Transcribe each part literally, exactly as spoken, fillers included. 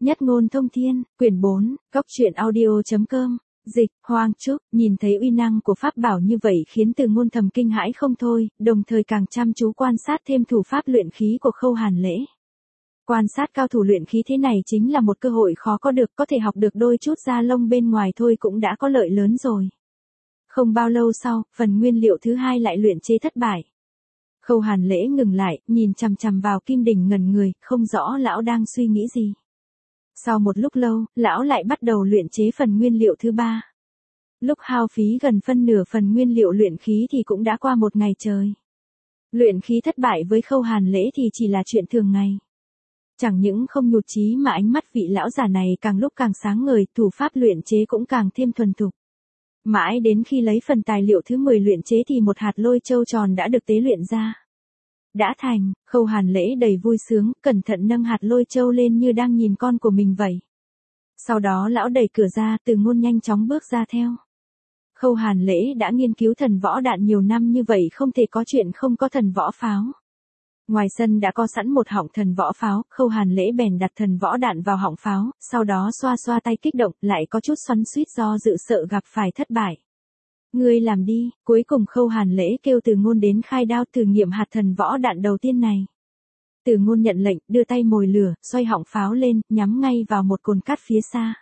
Nhất ngôn thông thiên, quyển bốn, góc truyện audio.com, dịch, Hoang Trúc, nhìn thấy uy năng của pháp bảo như vậy khiến Từ Ngôn thầm kinh hãi không thôi, đồng thời càng chăm chú quan sát thêm thủ pháp luyện khí của Khâu Hàn Lễ. Quan sát cao thủ luyện khí thế này chính là một cơ hội khó có được, có thể học được đôi chút da lông bên ngoài thôi cũng đã có lợi lớn rồi. Không bao lâu sau, phần nguyên liệu thứ hai lại luyện chế thất bại. Khâu Hàn Lễ ngừng lại, nhìn chằm chằm vào kim đỉnh ngẩn người, không rõ lão đang suy nghĩ gì. Sau một lúc lâu, lão lại bắt đầu luyện chế phần nguyên liệu thứ ba. Lúc hao phí gần phân nửa phần nguyên liệu luyện khí thì cũng đã qua một ngày trời. Luyện khí thất bại với Khâu Hàn Lễ thì chỉ là chuyện thường ngày. Chẳng những không nhụt chí mà ánh mắt vị lão già này càng lúc càng sáng ngời, thủ pháp luyện chế cũng càng thêm thuần thục. Mãi đến khi lấy phần tài liệu thứ mười luyện chế thì một hạt lôi châu tròn đã được tế luyện ra. Đã thành, Khâu Hàn Lễ đầy vui sướng, cẩn thận nâng hạt lôi châu lên như đang nhìn con của mình vậy. Sau đó lão đẩy cửa ra, Từ Ngôn nhanh chóng bước ra theo. Khâu Hàn Lễ đã nghiên cứu thần võ đạn nhiều năm như vậy không thể có chuyện không có thần võ pháo. Ngoài sân đã có sẵn một họng thần võ pháo, Khâu Hàn Lễ bèn đặt thần võ đạn vào họng pháo, sau đó xoa xoa tay kích động, lại có chút xoắn xuýt do dự sợ gặp phải thất bại. Ngươi làm đi, cuối cùng Khâu Hàn Lễ kêu Từ Ngôn đến khai đao thử nghiệm hạt thần võ đạn đầu tiên này. Từ Ngôn nhận lệnh, đưa tay mồi lửa, xoay họng pháo lên, nhắm ngay vào một cồn cát phía xa.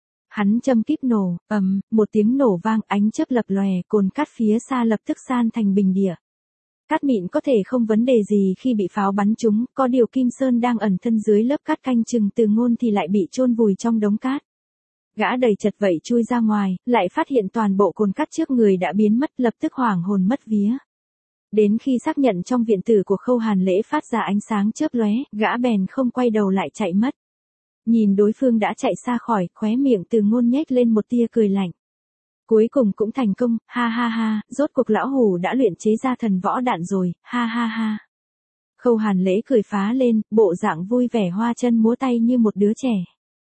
Hắn châm kíp nổ, ầm, một tiếng nổ vang, ánh chớp lập lòe, cồn cát phía xa lập tức san thành bình địa. Cát mịn có thể không vấn đề gì khi bị pháo bắn trúng, có điều Kim Sơn đang ẩn thân dưới lớp cát canh chừng Từ Ngôn thì lại bị chôn vùi trong đống cát. Gã đầy chật vậy chui ra ngoài, lại phát hiện toàn bộ cồn cát trước người đã biến mất, lập tức hoảng hồn mất vía. Đến khi xác nhận trong viện tử của Khâu Hàn Lễ phát ra ánh sáng chớp lóe, gã bèn không quay đầu lại chạy mất. Nhìn đối phương đã chạy xa khỏi, khóe miệng Từ Ngôn nhếch lên một tia cười lạnh. Cuối cùng cũng thành công, ha ha ha, rốt cuộc lão hủ đã luyện chế ra thần võ đạn rồi, ha ha ha. Khâu Hàn Lễ cười phá lên, bộ dạng vui vẻ hoa chân múa tay như một đứa trẻ.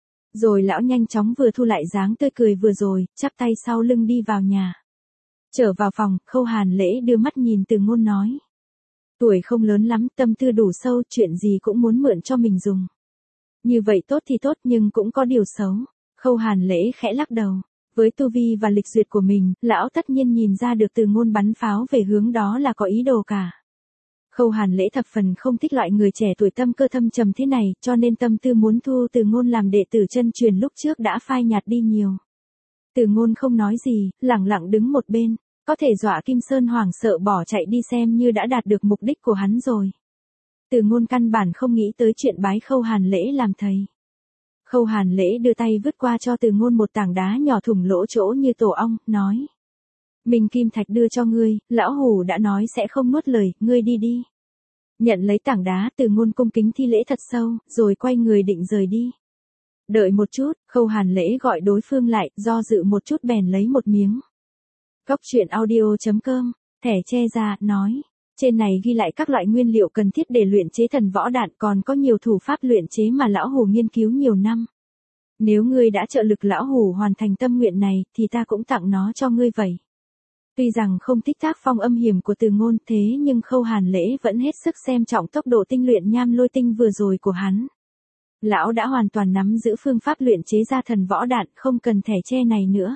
Rồi lão nhanh chóng vừa thu lại dáng tươi cười vừa rồi, chắp tay sau lưng đi vào nhà. Trở vào phòng, Khâu Hàn Lễ đưa mắt nhìn Từ Ngôn nói. Tuổi không lớn lắm, tâm tư đủ sâu, chuyện gì cũng muốn mượn cho mình dùng. Như vậy tốt thì tốt nhưng cũng có điều xấu. Khâu Hàn Lễ khẽ lắc đầu. Với tu vi và lịch duyệt của mình, lão tất nhiên nhìn ra được Từ Ngôn bắn pháo về hướng đó là có ý đồ cả. Khâu Hàn Lễ thập phần không thích loại người trẻ tuổi tâm cơ thâm trầm thế này, cho nên tâm tư muốn thu Từ Ngôn làm đệ tử chân truyền lúc trước đã phai nhạt đi nhiều. Từ Ngôn không nói gì, lặng lặng đứng một bên, có thể dọa Kim Sơn hoảng sợ bỏ chạy đi xem như đã đạt được mục đích của hắn rồi. Từ Ngôn căn bản không nghĩ tới chuyện bái Khâu Hàn Lễ làm thầy. Khâu Hàn Lễ đưa tay vứt qua cho Từ Ngôn một tảng đá nhỏ thủng lỗ chỗ như tổ ong, nói. Minh Kim Thạch đưa cho ngươi, lão hủ đã nói sẽ không nuốt lời, ngươi đi đi. Nhận lấy tảng đá, Từ Ngôn cung kính thi lễ thật sâu, rồi quay người định rời đi. Đợi một chút, Khâu Hàn Lễ gọi đối phương lại, do dự một chút bèn lấy một miếng. Góc truyện audio.com, thẻ che ra, nói. Trên này ghi lại các loại nguyên liệu cần thiết để luyện chế thần võ đạn, còn có nhiều thủ pháp luyện chế mà lão hủ nghiên cứu nhiều năm. Nếu ngươi đã trợ lực lão hủ hoàn thành tâm nguyện này, thì ta cũng tặng nó cho ngươi vậy. Tuy rằng không thích tác phong âm hiểm của Từ Ngôn thế nhưng Khâu Hàn Lễ vẫn hết sức xem trọng tốc độ tinh luyện nham lôi tinh vừa rồi của hắn. Lão đã hoàn toàn nắm giữ phương pháp luyện chế ra thần võ đạn, không cần thẻ che này nữa.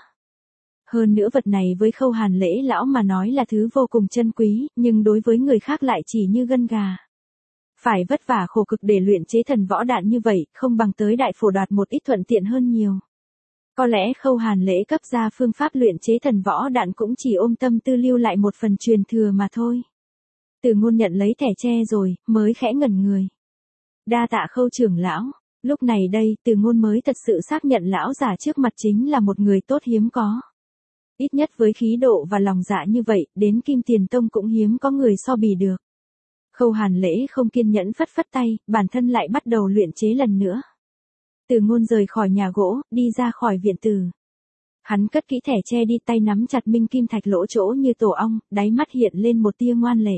Hơn nữa vật này với Khâu Hàn Lễ lão mà nói là thứ vô cùng chân quý, nhưng đối với người khác lại chỉ như gân gà. Phải vất vả khổ cực để luyện chế thần võ đạn như vậy, không bằng tới đại phổ đoạt một ít thuận tiện hơn nhiều. Có lẽ Khâu Hàn Lễ cấp ra phương pháp luyện chế thần võ đạn cũng chỉ ôm tâm tư lưu lại một phần truyền thừa mà thôi. Từ Ngôn nhận lấy thẻ tre rồi, mới khẽ ngẩn người. Đa tạ Khâu trưởng lão. Lúc này đây, Từ Ngôn mới thật sự xác nhận lão giả trước mặt chính là một người tốt hiếm có. Ít nhất với khí độ và lòng dạ như vậy, đến Kim Tiền Tông cũng hiếm có người so bì được. Khâu Hàn Lễ không kiên nhẫn phất phất tay, bản thân lại bắt đầu luyện chế lần nữa. Từ Ngôn rời khỏi nhà gỗ, đi ra khỏi viện tử. Hắn cất kỹ thẻ che đi, tay nắm chặt Minh Kim Thạch lỗ chỗ như tổ ong, đáy mắt hiện lên một tia ngoan lệ.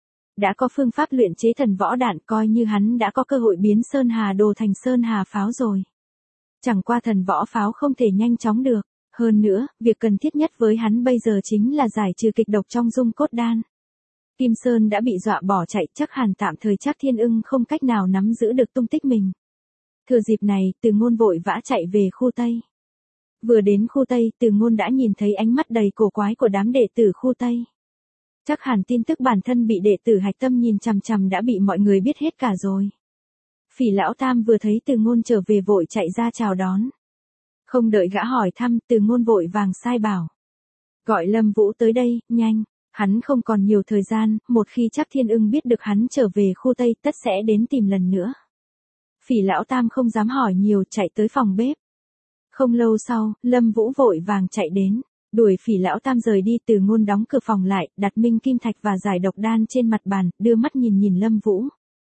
Đã có phương pháp luyện chế thần võ đạn, coi như hắn đã có cơ hội biến Sơn Hà Đồ thành Sơn Hà Pháo rồi. Chẳng qua thần võ pháo không thể nhanh chóng được. Hơn nữa, việc cần thiết nhất với hắn bây giờ chính là giải trừ kịch độc trong dung cốt đan. Kim Sơn đã bị dọa bỏ chạy, chắc hẳn tạm thời chắc Thiên Ưng không cách nào nắm giữ được tung tích mình. Thừa dịp này, Từ Ngôn vội vã chạy về khu Tây. Vừa đến khu Tây, Từ Ngôn đã nhìn thấy ánh mắt đầy cổ quái của đám đệ tử khu Tây. Chắc hẳn tin tức bản thân bị đệ tử Hạch Tâm nhìn chằm chằm đã bị mọi người biết hết cả rồi. Phỉ lão tam vừa thấy Từ Ngôn trở về vội chạy ra chào đón. Không đợi gã hỏi thăm, Từ Ngôn vội vàng sai bảo. Gọi Lâm Vũ tới đây, nhanh, hắn không còn nhiều thời gian, một khi chắc Thiên Ưng biết được hắn trở về khu Tây tất sẽ đến tìm lần nữa. Phỉ lão tam không dám hỏi nhiều chạy tới phòng bếp. Không lâu sau, Lâm Vũ vội vàng chạy đến, đuổi Phỉ lão tam rời đi. Từ Ngôn đóng cửa phòng lại, đặt minh kim thạch và giải độc đan trên mặt bàn, đưa mắt nhìn nhìn Lâm Vũ.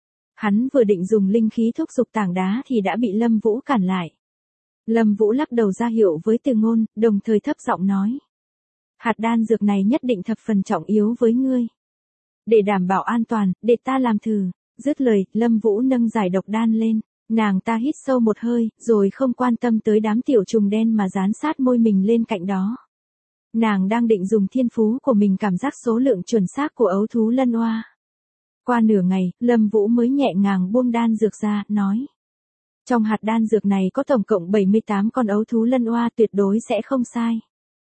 Hắn vừa định dùng linh khí thúc giục tảng đá thì đã bị Lâm Vũ cản lại. Lâm Vũ lắc đầu ra hiệu với Từ Ngôn, đồng thời thấp giọng nói. Hạt đan dược này nhất định thập phần trọng yếu với ngươi. Để đảm bảo an toàn, để ta làm thử. Dứt lời, Lâm Vũ nâng giải độc đan lên. Nàng ta hít sâu một hơi, rồi không quan tâm tới đám tiểu trùng đen mà dán sát môi mình lên cạnh đó. Nàng đang định dùng thiên phú của mình cảm giác số lượng chuẩn xác của ấu thú lân oa. Qua nửa ngày, Lâm Vũ mới nhẹ nhàng buông đan dược ra, nói. Trong hạt đan dược này có tổng cộng bảy mươi tám con ấu thú lân oa, tuyệt đối sẽ không sai.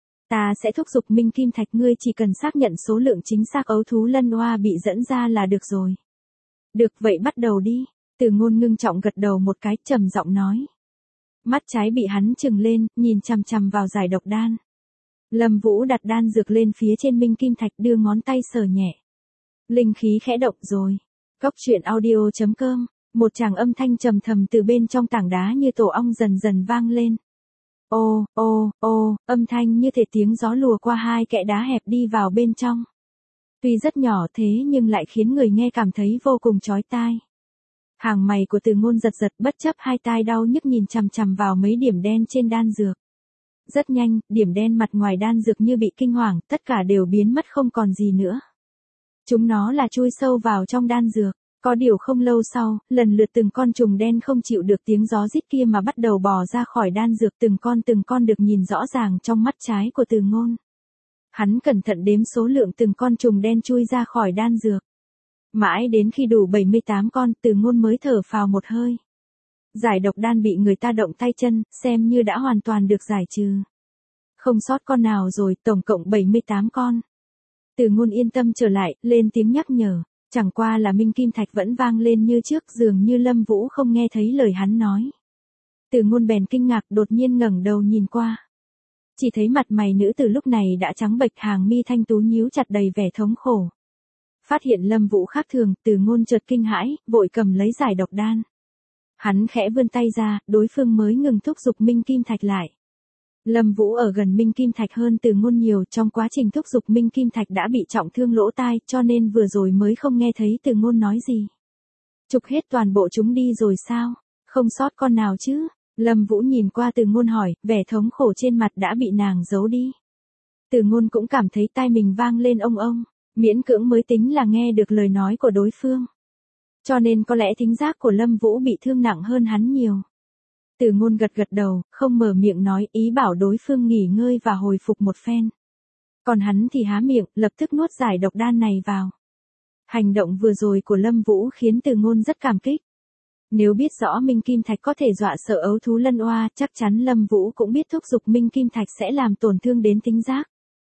Ta sẽ thúc giục minh kim thạch, ngươi chỉ cần xác nhận số lượng chính xác ấu thú lân oa bị dẫn ra là được rồi. Được vậy bắt đầu đi. Từ Ngôn ngưng trọng gật đầu một cái, trầm giọng nói. Mắt trái bị hắn trừng lên, nhìn chằm chằm vào giải độc đan. Lâm Vũ đặt đan dược lên phía trên minh kim thạch, đưa ngón tay sờ nhẹ. Linh khí khẽ động rồi. Cốc truyện audio chấm com, một tràng âm thanh trầm thầm từ bên trong tảng đá như tổ ong dần dần vang lên. Ô, ô, ô, âm thanh như thể tiếng gió lùa qua hai kẽ đá hẹp đi vào bên trong. Tuy rất nhỏ thế nhưng lại khiến người nghe cảm thấy vô cùng chói tai. Hàng mày của Từ Ngôn giật giật, bất chấp hai tai đau nhức nhìn chằm chằm vào mấy điểm đen trên đan dược. Rất nhanh, điểm đen mặt ngoài đan dược như bị kinh hoàng, tất cả đều biến mất không còn gì nữa. Chúng nó là chui sâu vào trong đan dược. Có điều không lâu sau, lần lượt từng con trùng đen không chịu được tiếng gió rít kia mà bắt đầu bò ra khỏi đan dược, từng con từng con được nhìn rõ ràng trong mắt trái của Từ Ngôn. Hắn cẩn thận đếm số lượng từng con trùng đen chui ra khỏi đan dược. Mãi đến khi đủ bảy mươi tám con, Từ Ngôn mới thở phào một hơi. Giải độc đan bị người ta động tay chân, xem như đã hoàn toàn được giải trừ. Không sót con nào rồi, tổng cộng bảy mươi tám con. Từ Ngôn yên tâm trở lại, lên tiếng nhắc nhở. Chẳng qua là minh kim thạch vẫn vang lên như trước, dường như Lâm Vũ không nghe thấy lời hắn nói. Từ Ngôn bèn kinh ngạc, đột nhiên ngẩng đầu nhìn qua. Chỉ thấy mặt mày nữ từ lúc này đã trắng bệch, hàng mi thanh tú nhíu chặt đầy vẻ thống khổ. Phát hiện Lâm Vũ khác thường, Từ Ngôn chợt kinh hãi, vội cầm lấy giải độc đan. Hắn khẽ vươn tay ra, đối phương mới ngừng thúc giục minh kim thạch lại. Lâm Vũ ở gần minh kim thạch hơn Từ Ngôn nhiều, trong quá trình thúc giục minh kim thạch đã bị trọng thương lỗ tai, cho nên vừa rồi mới không nghe thấy Từ Ngôn nói gì. Trục hết toàn bộ chúng đi rồi sao? Không sót con nào chứ? Lâm Vũ nhìn qua Từ Ngôn hỏi, vẻ thống khổ trên mặt đã bị nàng giấu đi. Từ Ngôn cũng cảm thấy tai mình vang lên ông ông, miễn cưỡng mới tính là nghe được lời nói của đối phương. Cho nên có lẽ thính giác của Lâm Vũ bị thương nặng hơn hắn nhiều. Từ Ngôn gật gật đầu, không mở miệng nói, ý bảo đối phương nghỉ ngơi và hồi phục một phen. Còn hắn thì há miệng, lập tức nuốt giải độc đan này vào. Hành động vừa rồi của Lâm Vũ khiến Từ Ngôn rất cảm kích. Nếu biết rõ minh kim thạch có thể dọa sợ ấu thú lân oa, chắc chắn Lâm Vũ cũng biết thúc giục minh kim thạch sẽ làm tổn thương đến thính giác.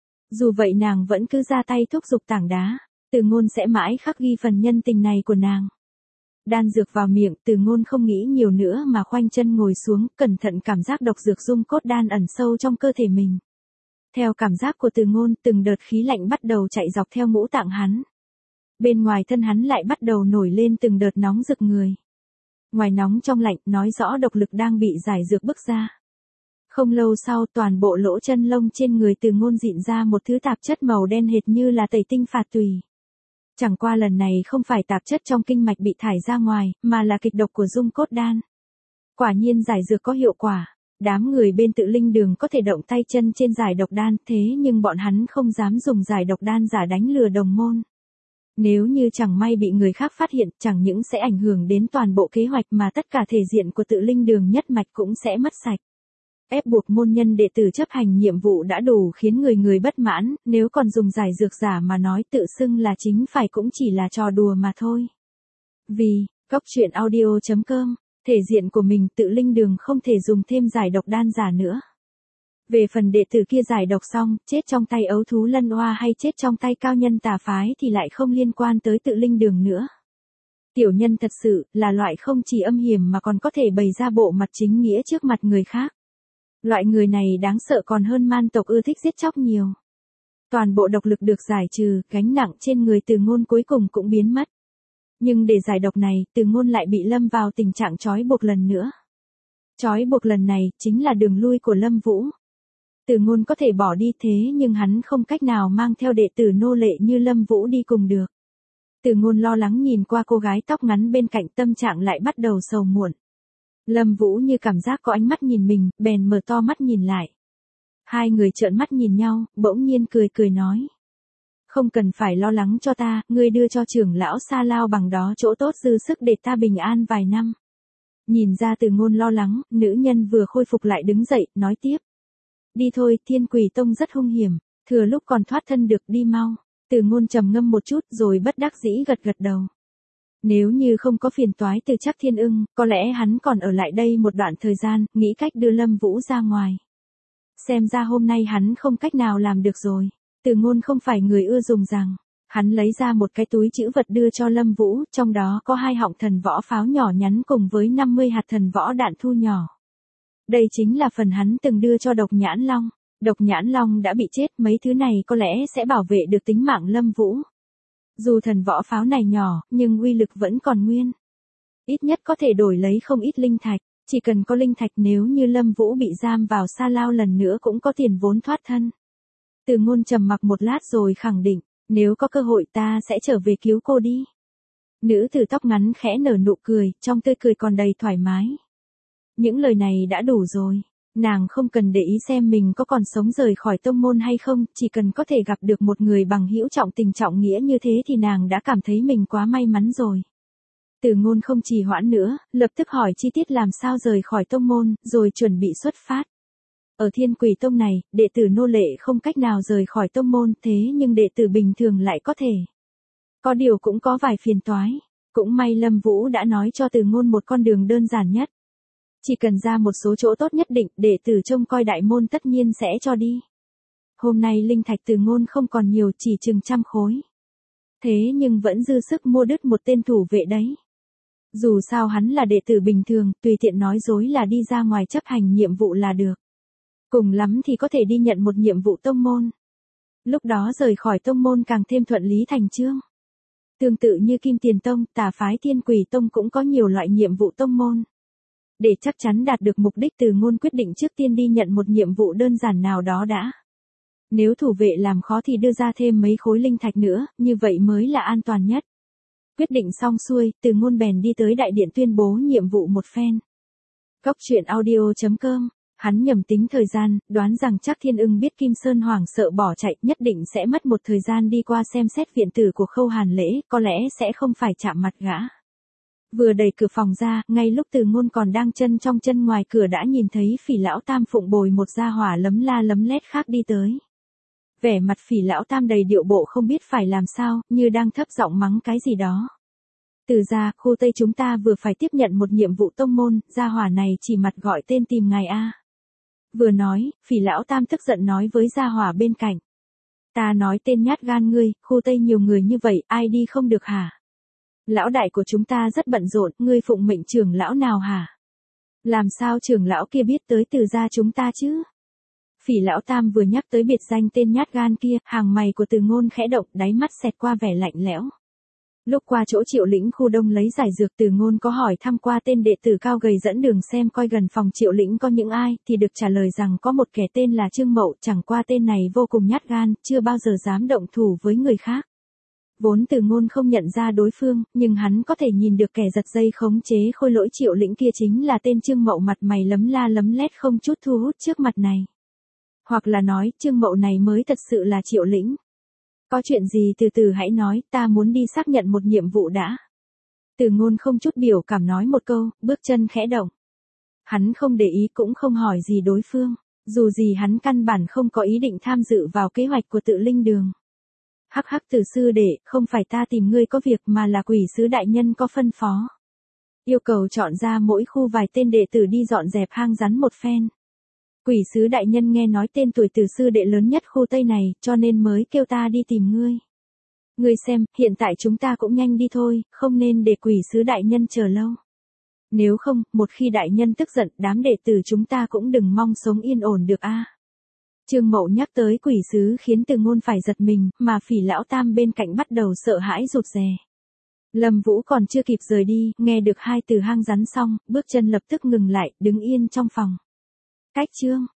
Dù vậy nàng vẫn cứ ra tay thúc giục tảng đá, Từ Ngôn sẽ mãi khắc ghi phần nhân tình này của nàng. Đan dược vào miệng, Từ Ngôn không nghĩ nhiều nữa mà khoanh chân ngồi xuống, cẩn thận cảm giác độc dược dung cốt đan ẩn sâu trong cơ thể mình. Theo cảm giác của Từ Ngôn, từng đợt khí lạnh bắt đầu chạy dọc theo ngũ tạng hắn. Bên ngoài thân hắn lại bắt đầu nổi lên từng đợt nóng rực người. Ngoài nóng trong lạnh, nói rõ độc lực đang bị giải dược bức ra. Không lâu sau, toàn bộ lỗ chân lông trên người Từ Ngôn rịn ra một thứ tạp chất màu đen hệt như là tẩy tinh phạt tùy. Chẳng qua lần này không phải tạp chất trong kinh mạch bị thải ra ngoài, mà là kịch độc của dung cốt đan. Quả nhiên giải dược có hiệu quả. Đám người bên Tự Linh Đường có thể động tay chân trên giải độc đan, thế nhưng bọn hắn không dám dùng giải độc đan giả đánh lừa đồng môn. Nếu như chẳng may bị người khác phát hiện, chẳng những sẽ ảnh hưởng đến toàn bộ kế hoạch mà tất cả thể diện của Tự Linh Đường nhất mạch cũng sẽ mất sạch. Ép buộc môn nhân đệ tử chấp hành nhiệm vụ đã đủ khiến người người bất mãn, nếu còn dùng giải dược giả mà nói tự xưng là chính phải cũng chỉ là trò đùa mà thôi. Vì, cốc truyện audio chấm com Thể diện của mình Tự linh đường không thể dùng thêm giải độc đan giả nữa. Về phần đệ tử kia giải độc xong, chết trong tay ấu thú lân oa hay chết trong tay cao nhân tà phái thì lại không liên quan tới Tự linh đường nữa. Tiểu nhân thật sự là loại không chỉ âm hiểm mà còn có thể bày ra bộ mặt chính nghĩa trước mặt người khác. Loại người này đáng sợ còn hơn man tộc ưa thích giết chóc nhiều. Toàn bộ độc lực được giải trừ, gánh nặng trên người Từ Ngôn cuối cùng cũng biến mất. Nhưng để giải độc này, Từ Ngôn lại bị lâm vào tình trạng trói buộc lần nữa. Trói buộc lần này chính là đường lui của Lâm Vũ. Từ Ngôn có thể bỏ đi thế nhưng hắn không cách nào mang theo đệ tử nô lệ như Lâm Vũ đi cùng được. Từ Ngôn lo lắng nhìn qua cô gái tóc ngắn bên cạnh, tâm trạng lại bắt đầu sầu muộn. Lâm Vũ như cảm giác có ánh mắt nhìn mình, bèn mở to mắt nhìn lại. Hai người trợn mắt nhìn nhau, bỗng nhiên cười cười nói. Không cần phải lo lắng cho ta, ngươi đưa cho trưởng lão Sa Lao bằng đó chỗ tốt dư sức để ta bình an vài năm. Nhìn ra Từ Ngôn lo lắng, nữ nhân vừa khôi phục lại đứng dậy, nói tiếp. Đi thôi, Thiên Quỷ Tông rất hung hiểm, thừa lúc còn thoát thân được, đi mau. Từ Ngôn trầm ngâm một chút rồi bất đắc dĩ gật gật đầu. Nếu như không có phiền toái từ Trác Thiên Ưng, có lẽ hắn còn ở lại đây một đoạn thời gian, nghĩ cách đưa Lâm Vũ ra ngoài. Xem ra hôm nay hắn không cách nào làm được rồi. Từ Ngôn không phải người ưa dùng rằng. Hắn lấy ra một cái túi trữ vật đưa cho Lâm Vũ, trong đó có hai họng thần võ pháo nhỏ nhắn cùng với năm mươi hạt thần võ đạn thu nhỏ. Đây chính là phần hắn từng đưa cho Độc Nhãn Long. Độc Nhãn Long đã bị chết, mấy thứ này có lẽ sẽ bảo vệ được tính mạng Lâm Vũ. Dù thần võ pháo này nhỏ, nhưng uy lực vẫn còn nguyên. Ít nhất có thể đổi lấy không ít linh thạch, chỉ cần có linh thạch nếu như Lâm Vũ bị giam vào Sa Lao lần nữa cũng có tiền vốn thoát thân. Từ Ngôn trầm mặc một lát rồi khẳng định, nếu có cơ hội ta sẽ trở về cứu cô đi. Nữ tử tóc ngắn khẽ nở nụ cười, trong tươi cười còn đầy thoải mái. Những lời này đã đủ rồi. Nàng không cần để ý xem mình có còn sống rời khỏi tông môn hay không, chỉ cần có thể gặp được một người bằng hữu trọng tình trọng nghĩa như thế thì nàng đã cảm thấy mình quá may mắn rồi. Từ Ngôn không trì hoãn nữa, lập tức hỏi chi tiết làm sao rời khỏi tông môn, rồi chuẩn bị xuất phát. Ở Thiên Quỷ Tông này, đệ tử nô lệ không cách nào rời khỏi tông môn, thế nhưng đệ tử bình thường lại có thể. Có điều cũng có vài phiền toái. Cũng may Lâm Vũ đã nói cho Từ Ngôn một con đường đơn giản nhất. Chỉ cần ra một số chỗ tốt nhất định, đệ tử trông coi đại môn tất nhiên sẽ cho đi. Hôm nay linh thạch Từ Ngôn không còn nhiều, chỉ chừng trăm khối. Thế nhưng vẫn dư sức mua đứt một tên thủ vệ đấy. Dù sao hắn là đệ tử bình thường, tùy tiện nói dối là đi ra ngoài chấp hành nhiệm vụ là được. Cùng lắm thì có thể đi nhận một nhiệm vụ tông môn. Lúc đó rời khỏi tông môn càng thêm thuận lý thành chương. Tương tự như Kim Tiền Tông, tà phái Thiên Quỷ Tông cũng có nhiều loại nhiệm vụ tông môn. Để chắc chắn đạt được mục đích, Từ Ngôn quyết định trước tiên đi nhận một nhiệm vụ đơn giản nào đó đã. Nếu thủ vệ làm khó thì đưa ra thêm mấy khối linh thạch nữa, như vậy mới là an toàn nhất. Quyết định xong xuôi, Từ Ngôn bèn đi tới đại điện tuyên bố nhiệm vụ một phen. Góc truyện audio chấm com. Hắn nhầm tính thời gian, đoán rằng Trác Thiên Ưng biết Kim Sơn Hoàng sợ bỏ chạy, nhất định sẽ mất một thời gian đi qua xem xét viện tử của Khâu Hàn Lễ, có lẽ sẽ không phải chạm mặt gã. Vừa đẩy cửa phòng ra, ngay lúc Từ Ngôn còn đang chân trong chân ngoài cửa đã nhìn thấy Phỉ lão tam phụng bồi một gia hỏa lấm la lấm lét khác đi tới. Vẻ mặt Phỉ lão tam đầy điệu bộ không biết phải làm sao, như đang thấp giọng mắng cái gì đó. Từ gia, khu Tây chúng ta vừa phải tiếp nhận một nhiệm vụ tông môn, gia hỏa này chỉ mặt gọi tên tìm ngài a. Vừa nói, Phỉ lão tam tức giận nói với gia hỏa bên cạnh. Ta nói tên nhát gan ngươi, khu Tây nhiều người như vậy, ai đi không được hả? Lão đại của chúng ta rất bận rộn, ngươi phụng mệnh trưởng lão nào hả? Làm sao trưởng lão kia biết tới Từ gia chúng ta chứ? Phỉ lão tam vừa nhắc tới biệt danh tên nhát gan kia, hàng mày của Từ Ngôn khẽ động, đáy mắt xẹt qua vẻ lạnh lẽo. Lúc qua chỗ Triệu Lĩnh khu đông lấy giải dược, Từ Ngôn có hỏi thăm qua tên đệ tử cao gầy dẫn đường xem coi gần phòng Triệu Lĩnh có những ai, thì được trả lời rằng có một kẻ tên là Trương Mậu, chẳng qua tên này vô cùng nhát gan, chưa bao giờ dám động thủ với người khác. Vốn Từ Ngôn không nhận ra đối phương, nhưng hắn có thể nhìn được kẻ giật dây khống chế Khôi Lỗi Triệu Lĩnh kia chính là tên Trương Mậu mặt mày lấm la lấm lét không chút thu hút trước mặt này. Hoặc là nói, Trương Mậu này mới thật sự là Triệu Lĩnh. Có chuyện gì từ từ hãy nói, ta muốn đi xác nhận một nhiệm vụ đã. Từ Ngôn không chút biểu cảm nói một câu, bước chân khẽ động. Hắn không để ý cũng không hỏi gì đối phương, dù gì hắn căn bản không có ý định tham dự vào kế hoạch của Tự Linh Đường. Hắc hắc Từ sư đệ, không phải ta tìm ngươi có việc mà là Quỷ sứ đại nhân có phân phó. Yêu cầu chọn ra mỗi khu vài tên đệ tử đi dọn dẹp hang rắn một phen. Quỷ sứ đại nhân nghe nói tên tuổi tử sư đệ lớn nhất khu Tây này, cho nên mới kêu ta đi tìm ngươi. Ngươi xem, hiện tại chúng ta cũng nhanh đi thôi, không nên để quỷ sứ đại nhân chờ lâu. Nếu không, một khi đại nhân tức giận, đám đệ tử chúng ta cũng đừng mong sống yên ổn được a. Trương Mậu nhắc tới quỷ sứ khiến Từ Ngôn phải giật mình, mà Phỉ lão tam bên cạnh bắt đầu sợ hãi rụt rè. Lâm Vũ còn chưa kịp rời đi, nghe được hai từ hang rắn xong, bước chân lập tức ngừng lại, đứng yên trong phòng. Cách chương